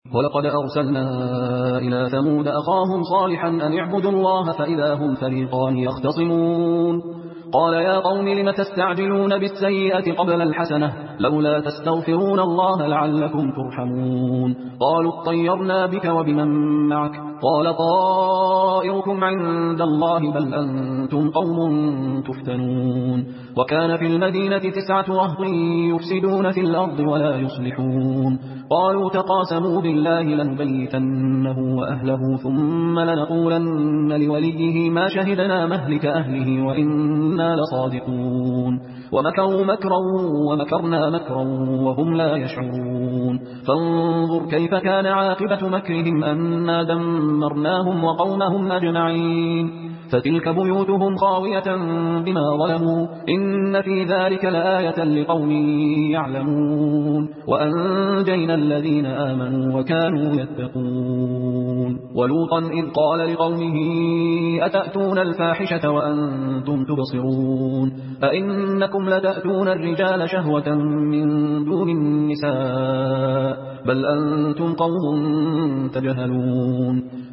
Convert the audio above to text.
ولقد أرسلنا إلى ثمود أخاهم صالحا أن اعبدوا الله فإذا هم فريقان يختصمون قال يا قوم لم تستعجلون بالسيئة قبل الحسنة لولا تستغفرون الله لعلكم ترحمون قالوا اطيرنا بك وبمن معك قال طائركم عند الله بل أنتم قوم تفتنون وكان في المدينة 9 رهط يفسدون في الأرض ولا يصلحون قالوا تقاسموا بالله لنبيتنه وأهله ثم لنقولن لوليه ما شهدنا مهلك أهله وإنا لصادقون ومكروا مكرا ومكرنا مكرا وهم لا يشعرون فانظر كيف كان عاقبة مكرهم أنا دمرناهم وقومهم أجمعين فتلك بيوتهم خاوية بما ظلموا إن في ذلك لآية لقوم يعلمون وأنجينا الذين آمنوا وكانوا يتقون ولوطا إذ قال لقومه أتأتون الفاحشة وأنتم تبصرون أئنكم لتأتون الرجال شهوة من دون النساء بل أنتم قوم تجهلون